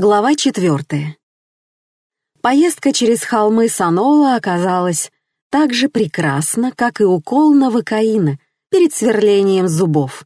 Глава 4. Поездка через холмы Санола оказалась так же прекрасна, как и укол новокаина перед сверлением зубов.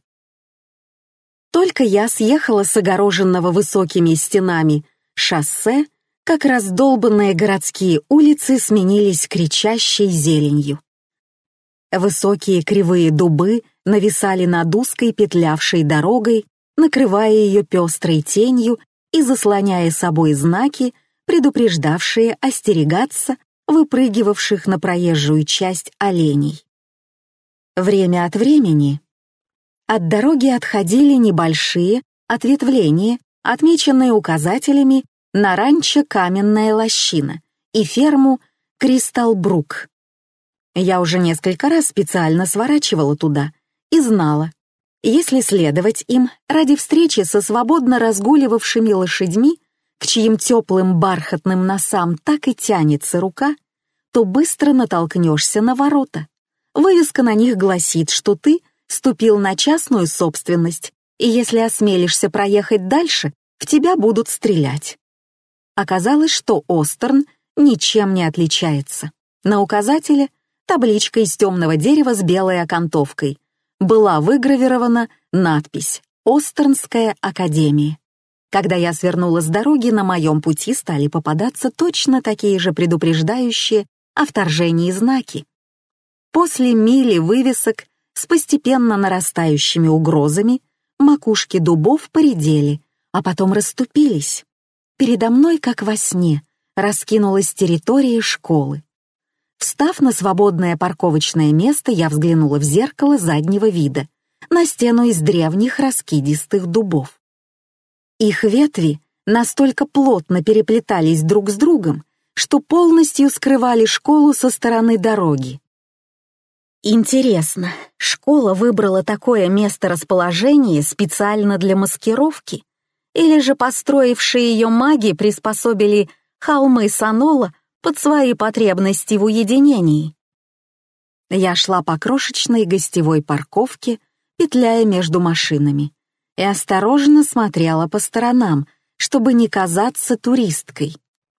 Только я съехала с огороженного высокими стенами шоссе, как раздолбанные городские улицы сменились кричащей зеленью. Высокие кривые дубы нависали над узкой петлявшей дорогой, накрывая ее пестрой тенью и заслоняя собой знаки, предупреждавшие остерегаться выпрыгивавших на проезжую часть оленей. Время от времени от дороги отходили небольшие ответвления, отмеченные указателями на ранчо «Каменная лощина» и ферму «Кристалбрук». Я уже несколько раз специально сворачивала туда и знала, если следовать им ради встречи со свободно разгуливавшими лошадьми, к чьим теплым бархатным носам так и тянется рука, то быстро натолкнешься на ворота. Вывеска на них гласит, что ты ступил на частную собственность, и если осмелишься проехать дальше, в тебя будут стрелять. Оказалось, что Остерн ничем не отличается. На указателе табличка из темного дерева с белой окантовкой. Была выгравирована надпись «Остернская академия». Когда я свернула с дороги, на моем пути стали попадаться точно такие же предупреждающие о вторжении знаки. После мили вывесок с постепенно нарастающими угрозами макушки дубов поредели, а потом расступились. Передо мной, как во сне, раскинулась территория школы. Встав на свободное парковочное место, я взглянула в зеркало заднего вида, на стену из древних раскидистых дубов. Их ветви настолько плотно переплетались друг с другом, что полностью скрывали школу со стороны дороги. Интересно, школа выбрала такое месторасположение специально для маскировки? Или же построившие ее маги приспособили холмы Санола под свои потребности в уединении? Я шла по крошечной гостевой парковке, петляя между машинами, и осторожно смотрела по сторонам, чтобы не казаться туристкой.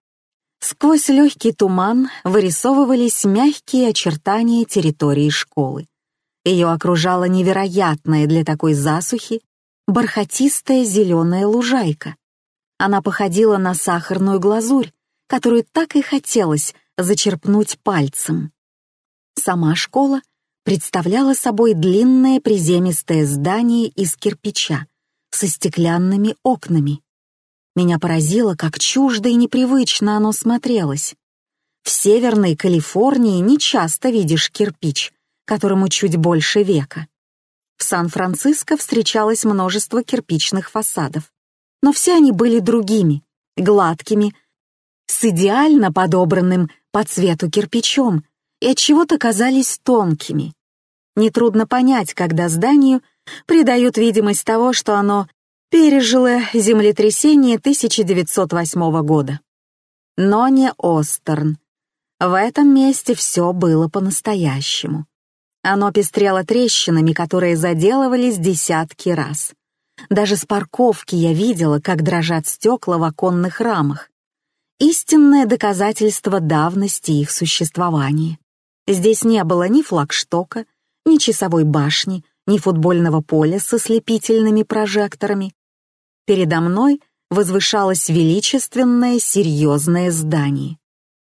Сквозь легкий туман вырисовывались мягкие очертания территории школы. Ее окружала невероятная для такой засухи бархатистая зеленая лужайка. Она походила на сахарную глазурь, которую так и хотелось зачерпнуть пальцем. Сама школа представляла собой длинное приземистое здание из кирпича со стеклянными окнами. Меня поразило, как чуждо и непривычно оно смотрелось. В Северной Калифорнии нечасто видишь кирпич, которому чуть больше века. В Сан-Франциско встречалось множество кирпичных фасадов, но все они были другими, гладкими, с идеально подобранным по цвету кирпичом и отчего-то казались тонкими. Нетрудно понять, когда зданию придают видимость того, что оно пережило землетрясение 1908 года. Но не Остерн. В этом месте все было по-настоящему. Оно пестрело трещинами, которые заделывались десятки раз. Даже с парковки я видела, как дрожат стекла в оконных рамах. Истинное доказательство давности их существования. Здесь не было ни флагштока, ни часовой башни, ни футбольного поля со слепительными прожекторами. Передо мной возвышалось величественное, серьезное здание.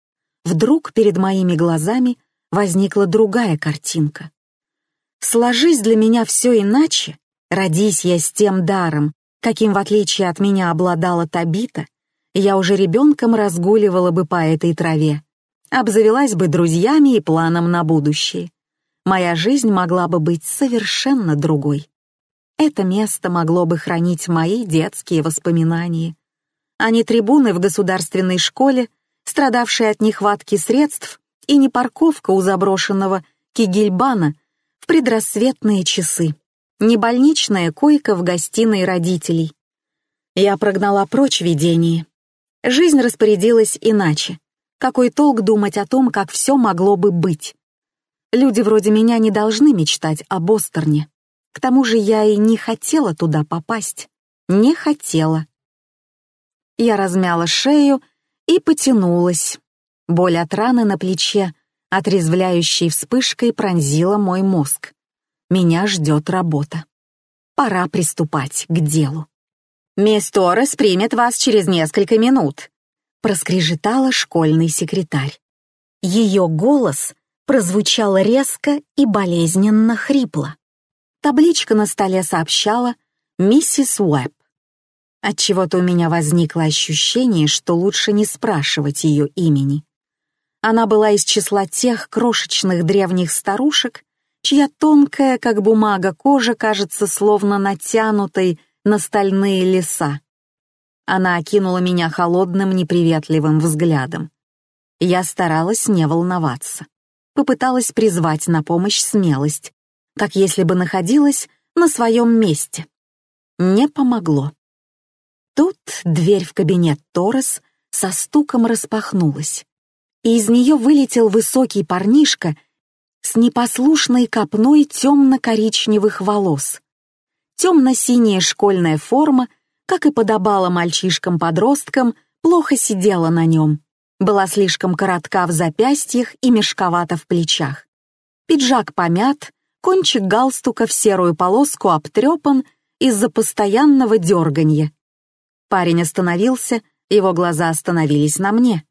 Вдруг перед моими глазами возникла другая картинка. Сложись для меня все иначе, родись я с тем даром, каким, в отличие от меня, обладала Табита, я уже ребенком разгуливала бы по этой траве, обзавелась бы друзьями и планом на будущее. Моя жизнь могла бы быть совершенно другой. Это место могло бы хранить мои детские воспоминания, а не трибуны в государственной школе, страдавшие от нехватки средств, и не парковка у заброшенного Кегельбана в предрассветные часы, не больничная койка в гостиной родителей. Я прогнала прочь видение. Жизнь распорядилась иначе. Какой толк думать о том, как все могло бы быть? Люди вроде меня не должны мечтать об Остерне. К тому же я и не хотела туда попасть. Не хотела. Я размяла шею и потянулась. Боль от раны на плече, отрезвляющей вспышкой, пронзила мой мозг. Меня ждет работа. Пора приступать к делу. «Мисс Торрес примет вас через несколько минут», — проскрежетала школьный секретарь. Ее голос прозвучал резко и болезненно хрипло. Табличка на столе сообщала «Миссис Уэбб». Отчего-то у меня возникло ощущение, что лучше не спрашивать ее имени. Она была из числа тех крошечных древних старушек, чья тонкая, как бумага, кожа кажется словно натянутой на стальные леса. Она окинула меня холодным, неприветливым взглядом. Я старалась не волноваться. Попыталась призвать на помощь смелость, как если бы находилась на своем месте. Не помогло. Тут дверь в кабинет Торрес со стуком распахнулась, и из нее вылетел высокий парнишка с непослушной копной темно-коричневых волос. Темно-синяя школьная форма, как и подобало мальчишкам-подросткам, плохо сидела на нем, была слишком коротка в запястьях и мешковата в плечах. Пиджак помят, кончик галстука в серую полоску обтрепан из-за постоянного дерганья. Парень остановился, его глаза остановились на мне.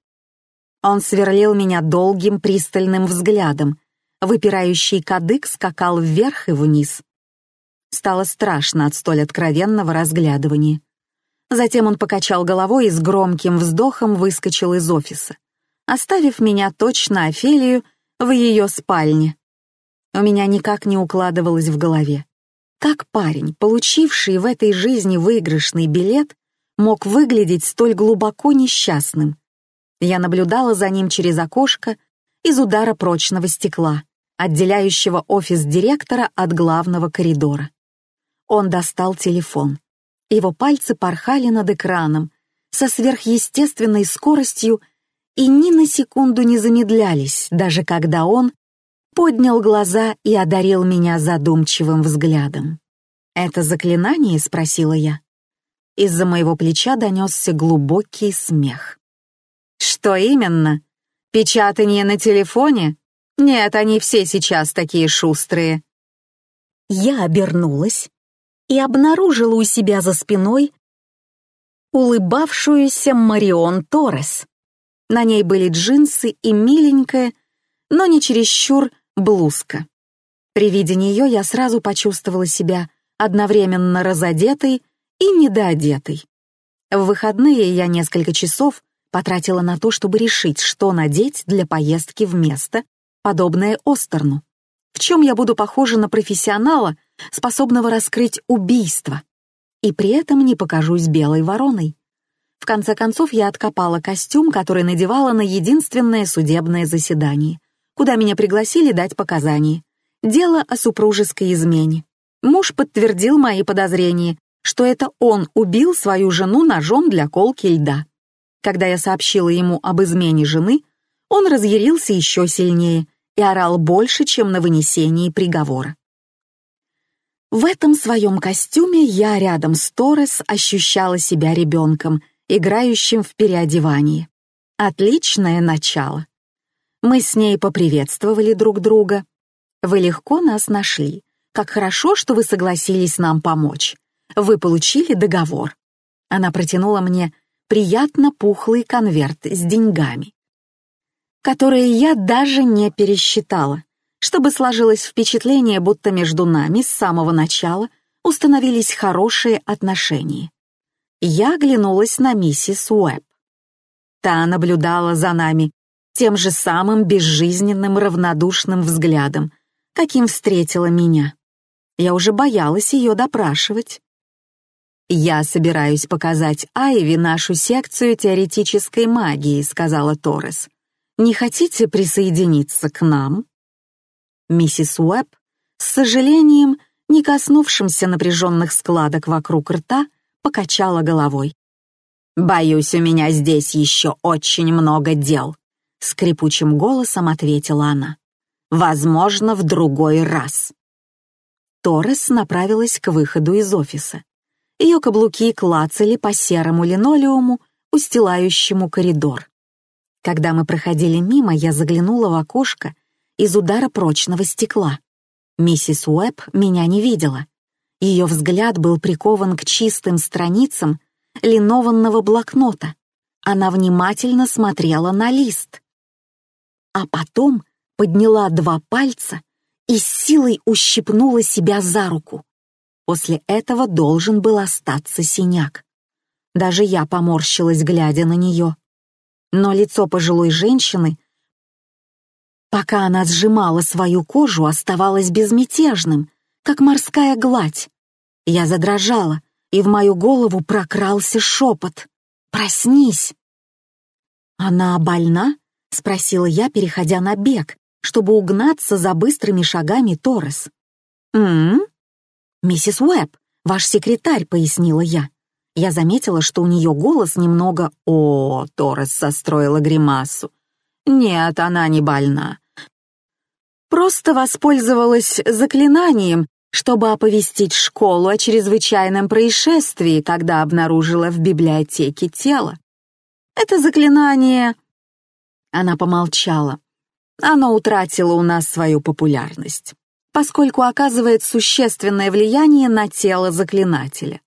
Он сверлил меня долгим пристальным взглядом, выпирающий кадык скакал вверх и вниз. Стало страшно от столь откровенного разглядывания. Затем он покачал головой и с громким вздохом выскочил из офиса, оставив меня точно Офелию в ее спальне. У меня никак не укладывалось в голове. Как парень, получивший в этой жизни выигрышный билет, мог выглядеть столь глубоко несчастным? Я наблюдала за ним через окошко из удара прочного стекла, отделяющего офис директора от главного коридора. Он достал телефон. Его пальцы порхали над экраном со сверхъестественной скоростью и ни на секунду не замедлялись, даже когда он поднял глаза и одарил меня задумчивым взглядом. «Это заклинание?» — спросила я. Из-за моего плеча донесся глубокий смех. «Что именно? Печатание на телефоне? Нет, они все сейчас такие шустрые». Я обернулась и обнаружила у себя за спиной улыбавшуюся Марион Торрес. На ней были джинсы и миленькая, но не чересчур, блузка. При виде нее я сразу почувствовала себя одновременно разодетой и недоодетой. В выходные я несколько часов потратила на то, чтобы решить, что надеть для поездки в место, подобное Остерну. В чем я буду похожа на профессионала, способного раскрыть убийство, и при этом не покажусь белой вороной. В конце концов, я откопала костюм, который надевала на единственное судебное заседание, куда меня пригласили дать показания. Дело о супружеской измене. Муж подтвердил мои подозрения, что это он убил свою жену ножом для колки льда. Когда я сообщила ему об измене жены, он разъярился еще сильнее и орал больше, чем на вынесении приговора. В этом своем костюме я рядом с Торрес ощущала себя ребенком, играющим в переодевании. Отличное начало. Мы с ней поприветствовали друг друга. «Вы легко нас нашли. Как хорошо, что вы согласились нам помочь. Вы получили договор». Она протянула мне приятно пухлый конверт с деньгами, которые я даже не пересчитала, чтобы сложилось впечатление, будто между нами с самого начала установились хорошие отношения. Я оглянулась на миссис Уэбб. Та наблюдала за нами тем же самым безжизненным равнодушным взглядом, каким встретила меня. Я уже боялась ее допрашивать. «Я собираюсь показать Айви нашу секцию теоретической магии», — сказала Торрес. «Не хотите присоединиться к нам?» Миссис Уэбб, с сожалением, не коснувшимся напряженных складок вокруг рта, покачала головой. «Боюсь, у меня здесь еще очень много дел», — скрипучим голосом ответила она. «Возможно, в другой раз». Торрес направилась к выходу из офиса. Ее каблуки клацали по серому линолеуму, устилающему коридор. Когда мы проходили мимо, я заглянула в окошко из удара прочного стекла. Миссис Уэбб меня не видела. Ее взгляд был прикован к чистым страницам линованного блокнота. Она внимательно смотрела на лист. А потом подняла 2 пальца и с силой ущипнула себя за руку. После этого должен был остаться синяк. Даже я поморщилась, глядя на нее. Но лицо пожилой женщины, пока она сжимала свою кожу, оставалось безмятежным, как морская гладь. Я задрожала, и в мою голову прокрался шепот: «Проснись!» «Она больна?» — спросила я, переходя на бег, чтобы угнаться за быстрыми шагами Торрес. «Миссис Уэбб, ваш секретарь», — пояснила я. Я заметила, что у нее голос немного... «О», — Торрес состроила гримасу. «Нет, она не больна. Просто воспользовалась заклинанием, чтобы оповестить школу о чрезвычайном происшествии, когда обнаружила в библиотеке тело. Это заклинание...» Она помолчала. «Оно утратило у нас свою популярность, поскольку оказывает существенное влияние на тело заклинателя».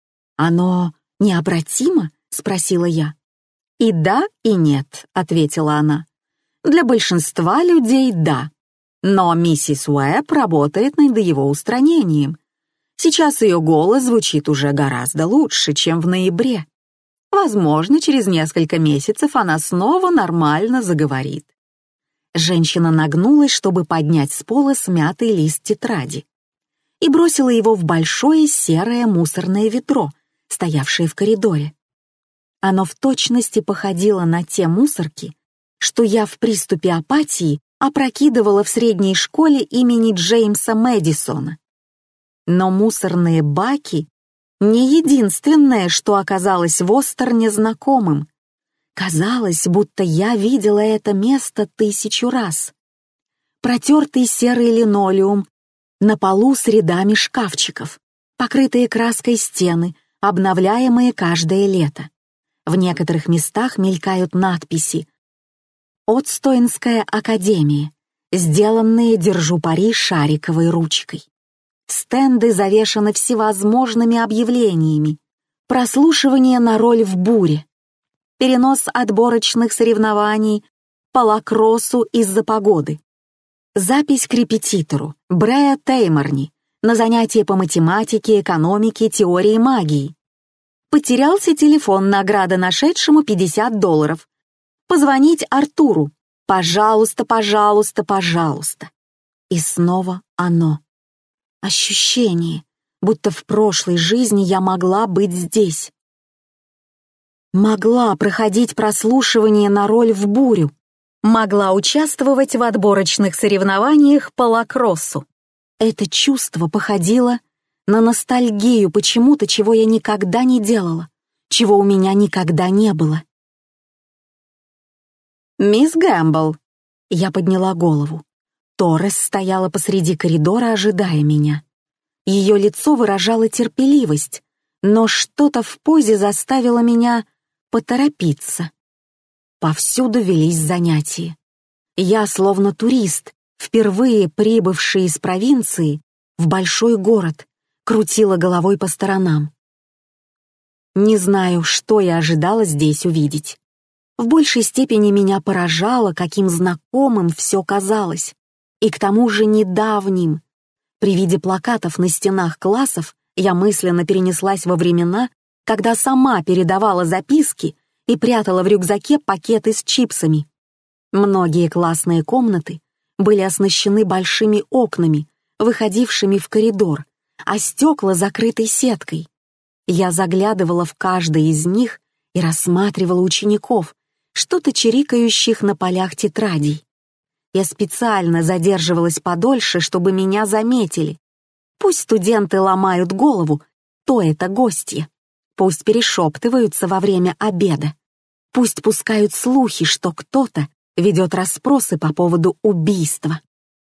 «Оно необратимо?» — спросила я. «И да, и нет», — ответила она. «Для большинства людей — да. Но миссис Уэбб работает над его устранением. Сейчас ее голос звучит уже гораздо лучше, чем в ноябре. Возможно, через несколько месяцев она снова нормально заговорит». Женщина нагнулась, чтобы поднять с пола смятый лист тетради, и бросила его в большое серое мусорное ведро, стоявшее в коридоре. Оно в точности походило на те мусорки, что я в приступе апатии опрокидывала в средней школе имени Джеймса Мэдисона. Но мусорные баки — не единственное, что оказалось в Остерне знакомым. Казалось, будто я видела это место 1000 раз. Протертый серый линолеум на полу с рядами шкафчиков, покрытые краской стены, обновляемые каждое лето. В некоторых местах мелькают надписи «Отстойнская академия», сделанные, держу пари, шариковой ручкой. Стенды завешаны всевозможными объявлениями. Прослушивание на роль в буре. Перенос отборочных соревнований по лакроссу из-за погоды. Запись к репетитору Брэя Тейморни на занятия по математике, экономике, теории магии. Потерялся телефон, награда нашедшему $50. Позвонить Артуру. Пожалуйста, пожалуйста, пожалуйста. И снова оно. Ощущение, будто в прошлой жизни я могла быть здесь. Могла проходить прослушивание на роль в бурю. Могла участвовать в отборочных соревнованиях по лакроссу. Это чувство походило на ностальгию почему-то, чего я никогда не делала, чего у меня никогда не было. «Мисс Гэмбл», — я подняла голову. Торрес стояла посреди коридора, ожидая меня. Ее лицо выражало терпеливость, но что-то в позе заставило меня поторопиться. Повсюду велись занятия. Я, словно турист, впервые прибывший из провинции в большой город, крутила головой по сторонам. Не знаю, что я ожидала здесь увидеть. В большей степени меня поражало, каким знакомым все казалось, и к тому же недавним. При виде плакатов на стенах классов я мысленно перенеслась во времена, когда сама передавала записки и прятала в рюкзаке пакеты с чипсами. Многие классные комнаты были оснащены большими окнами, выходившими в коридор, а стекла закрыты сеткой. Я заглядывала в каждый из них и рассматривала учеников, что-то чирикающих на полях тетрадей. Я специально задерживалась подольше, чтобы меня заметили. Пусть студенты ломают голову, кто это гостья. Пусть перешептываются во время обеда. Пусть пускают слухи, что кто-то ведет расспросы по поводу убийства.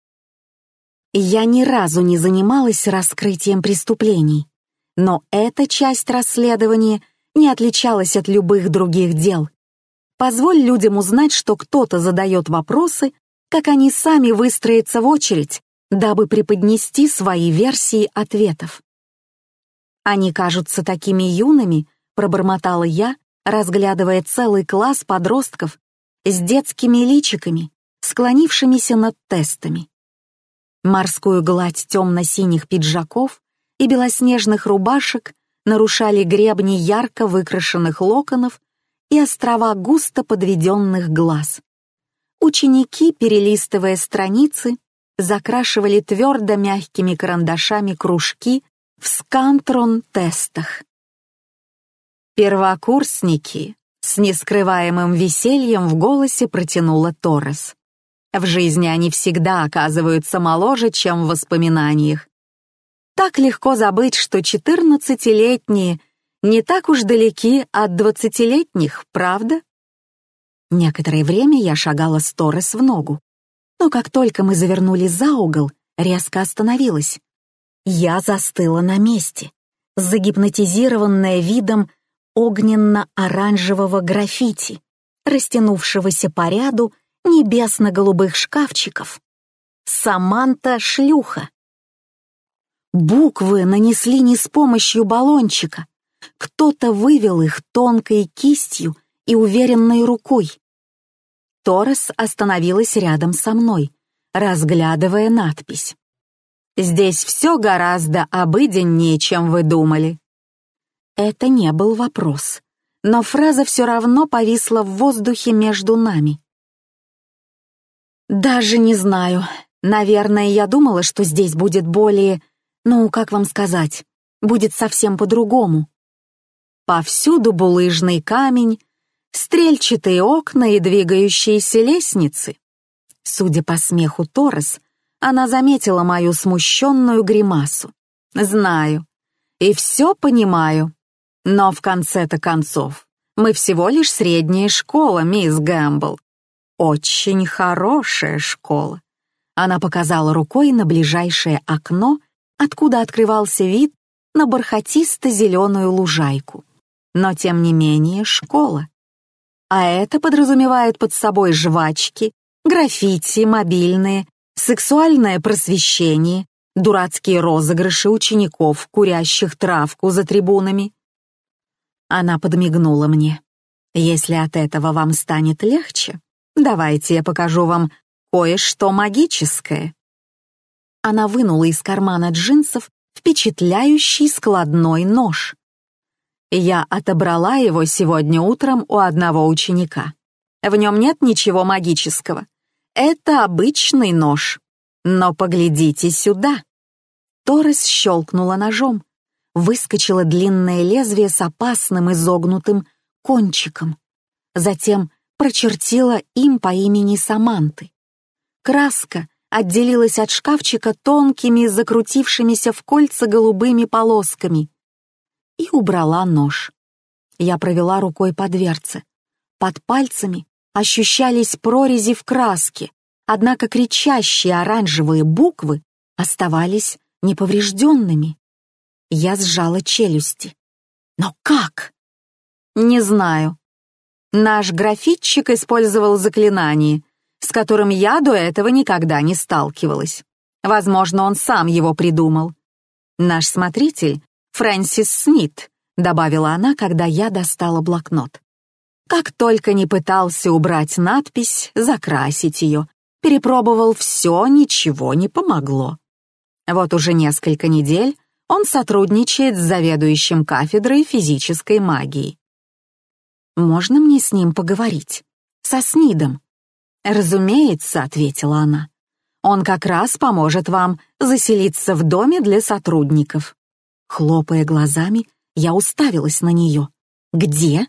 Я ни разу не занималась раскрытием преступлений, но эта часть расследования не отличалось от любых других дел. Позволь людям узнать, что кто-то задает вопросы, как они сами выстроятся в очередь, дабы преподнести свои версии ответов. «Они кажутся такими юными», — пробормотала я, разглядывая целый класс подростков с детскими личиками, склонившимися над тестами. Морскую гладь темно-синих пиджаков и белоснежных рубашек нарушали гребни ярко выкрашенных локонов и острова густо подведенных глаз. Ученики, перелистывая страницы, закрашивали твердо мягкими карандашами кружки в скантрон-тестах. «Первокурсники», — с нескрываемым весельем в голосе протянула Торрес. «В жизни они всегда оказываются моложе, чем в воспоминаниях. Так легко забыть, что 14-летние не так уж далеки от 20-летних, правда?» Некоторое время я шагала с Торрес в ногу, но как только мы завернули за угол, резко остановилась. Я застыла на месте, загипнотизированная видом огненно-оранжевого граффити, растянувшегося по ряду небесно-голубых шкафчиков. «Саманта шлюха». Буквы нанесли не с помощью баллончика. Кто-то вывел их тонкой кистью и уверенной рукой. Торрес остановилась рядом со мной, разглядывая надпись. «Здесь все гораздо обыденнее, чем вы думали». Это не был вопрос, но фраза все равно повисла в воздухе между нами. «Даже не знаю. Наверное, я думала, что здесь будет более... как вам сказать, будет совсем по-другому. Повсюду булыжный камень, стрельчатые окна и двигающиеся лестницы». Судя по смеху Торрес, она заметила мою смущенную гримасу. «Знаю. И все понимаю. Но в конце-то концов, мы всего лишь средняя школа, мисс Гэмбл. Очень хорошая школа». Она показала рукой на ближайшее окно, откуда открывался вид на бархатисто-зеленую лужайку. Но тем не менее школа. А это подразумевает под собой жвачки, граффити, мобильные, сексуальное просвещение, дурацкие розыгрыши учеников, курящих травку за трибунами. Она подмигнула мне. «Если от этого вам станет легче, давайте я покажу вам кое-что магическое». Она вынула из кармана джинсов впечатляющий складной нож. Я отобрала его сегодня утром у одного ученика. В нем нет ничего магического. Это обычный нож. Но поглядите сюда. Торрес щелкнула ножом. Выскочило длинное лезвие с опасным изогнутым кончиком. Затем прочертила им по имени Саманты. Краска отделилась от шкафчика тонкими, закрутившимися в кольца голубыми полосками. И убрала нож. Я провела рукой по дверце. Под пальцами ощущались прорези в краске, однако кричащие оранжевые буквы оставались неповрежденными. Я сжала челюсти. Но как? Не знаю. Наш графитчик использовал заклинание, с которым я до этого никогда не сталкивалась. Возможно, он сам его придумал. Наш смотритель, Фрэнсис Снит, добавила она, когда я достала блокнот. Как только не пытался убрать надпись, закрасить ее, перепробовал все, ничего не помогло. Вот уже несколько недель он сотрудничает с заведующим кафедрой физической магии. «Можно мне с ним поговорить? Со Снидом?» «Разумеется», — ответила она. «Он как раз поможет вам заселиться в доме для сотрудников». Хлопая глазами, я уставилась на нее. «Где?»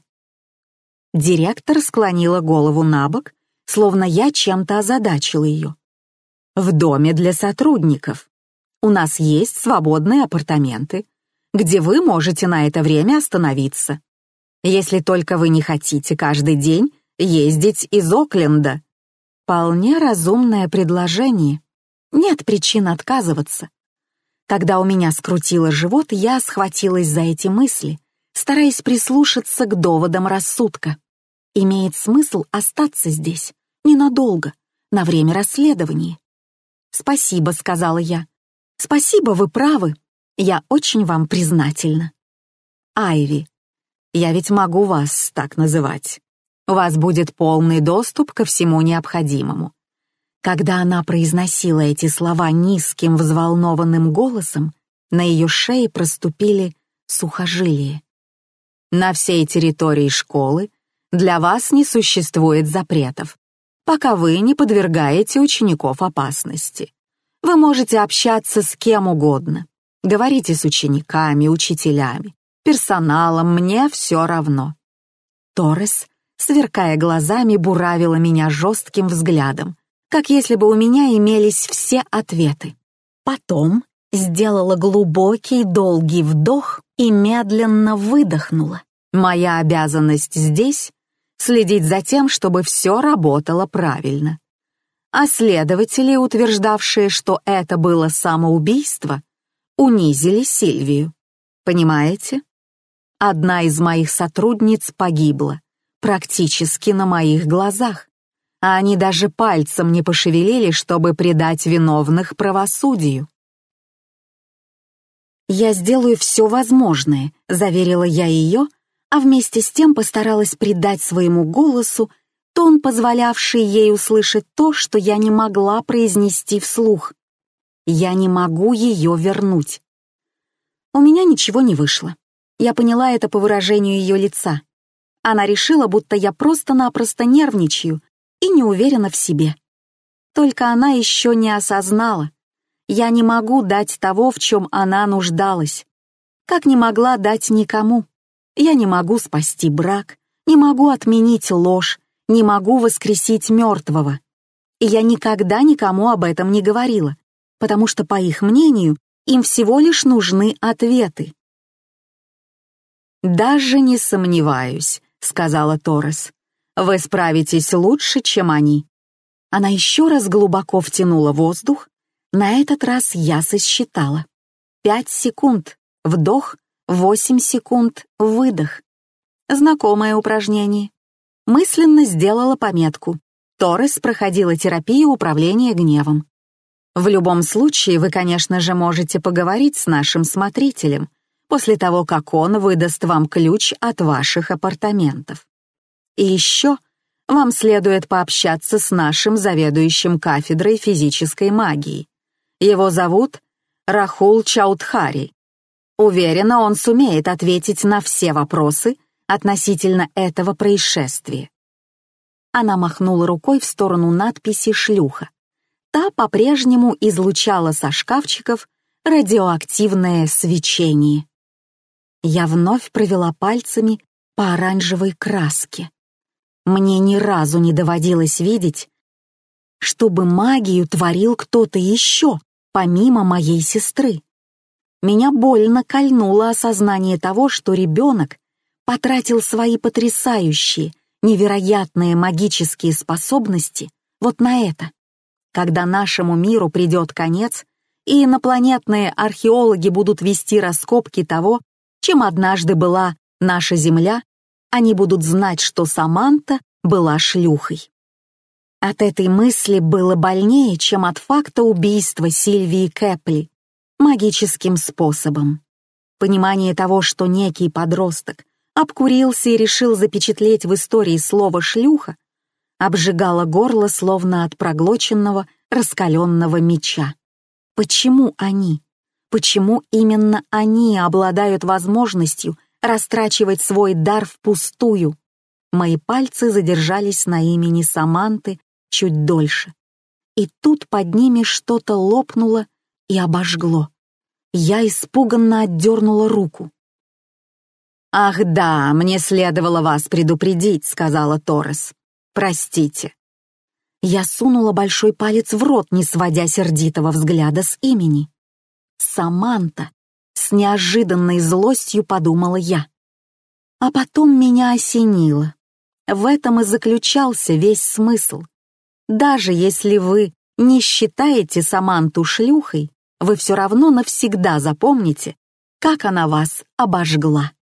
Директор склонила голову набок, словно я чем-то озадачила ее. «В доме для сотрудников. У нас есть свободные апартаменты, где вы можете на это время остановиться. Если только вы не хотите каждый день ездить из Окленда». Вполне разумное предложение. Нет причин отказываться. Когда у меня скрутило живот, я схватилась за эти мысли, стараясь прислушаться к доводам рассудка. Имеет смысл остаться здесь ненадолго, на время расследования. «Спасибо», — сказала я. «Спасибо, вы правы. Я очень вам признательна». «Айви, я ведь могу вас так называть. У вас будет полный доступ ко всему необходимому». Когда она произносила эти слова низким, взволнованным голосом, на ее шее проступили сухожилия. «На всей территории школы для вас не существует запретов, пока вы не подвергаете учеников опасности. Вы можете общаться с кем угодно, говорите с учениками, учителями, персоналом, мне все равно». Торрес, сверкая глазами, буравила меня жестким взглядом, как если бы у меня имелись все ответы. Потом сделала глубокий, долгий вдох и медленно выдохнула. «Моя обязанность здесь — следить за тем, чтобы все работало правильно. А следователи, утверждавшие, что это было самоубийство, унизили Сильвию. Понимаете? Одна из моих сотрудниц погибла, практически на моих глазах, а они даже пальцем не пошевелили, чтобы предать виновных правосудию. «Я сделаю все возможное», — заверила я ее, а вместе с тем постаралась придать своему голосу тон, позволявший ей услышать то, что я не могла произнести вслух. «Я не могу ее вернуть». У меня ничего не вышло. Я поняла это по выражению ее лица. Она решила, будто я просто-напросто нервничаю и не уверена в себе. Только она еще не осознала. Я не могу дать того, в чем она нуждалась. Как не могла дать никому. Я не могу спасти брак, не могу отменить ложь, не могу воскресить мертвого. И я никогда никому об этом не говорила, потому что, по их мнению, им всего лишь нужны ответы. «Даже не сомневаюсь», — сказала Торрес. «Вы справитесь лучше, чем они». Она еще раз глубоко втянула воздух. На этот раз я сосчитала. 5 секунд — вдох, 8 секунд — выдох. Знакомое упражнение. Мысленно сделала пометку. Торрес проходила терапию управления гневом. В любом случае, вы, конечно же, можете поговорить с нашим смотрителем после того, как он выдаст вам ключ от ваших апартаментов. И еще вам следует пообщаться с нашим заведующим кафедрой физической магии. Его зовут Рахул Чаудхари. Уверена, он сумеет ответить на все вопросы относительно этого происшествия. Она махнула рукой в сторону надписи «Шлюха». Та по-прежнему излучала со шкафчиков радиоактивное свечение. Я вновь провела пальцами по оранжевой краске. Мне ни разу не доводилось видеть, чтобы магию творил кто-то еще, помимо моей сестры. Меня больно кольнуло осознание того, что ребенок потратил свои потрясающие, невероятные магические способности вот на это. Когда нашему миру придет конец, и инопланетные археологи будут вести раскопки того, чем однажды была наша Земля, они будут знать, что Саманта была шлюхой. От этой мысли было больнее, чем от факта убийства Сильвии Кэпли магическим способом. Понимание того, что некий подросток обкурился и решил запечатлеть в истории слово «шлюха», обжигало горло, словно от проглоченного раскаленного меча. Почему они? Почему именно они обладают возможностью растрачивать свой дар впустую? Мои пальцы задержались на имени Саманты чуть дольше. И тут под ними что-то лопнуло и обожгло. Я испуганно отдернула руку. «Ах да, мне следовало вас предупредить», — сказала Торрес. «Простите». Я сунула большой палец в рот, не сводя сердитого взгляда с имени. «Саманта», — с неожиданной злостью подумала я. А потом меня осенило. В этом и заключался весь смысл. Даже если вы не считаете Саманту шлюхой, вы все равно навсегда запомните, как она вас обожгла.